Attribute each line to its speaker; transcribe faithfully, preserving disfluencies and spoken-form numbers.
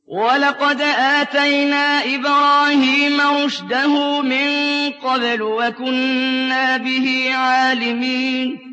Speaker 1: وَلَقَدْ آتَيْنَا إِبْرَاهِيمَ رُشْدَهُ مِن قَبْلُ وَكُنَّا بِهِ عَالِمِينَ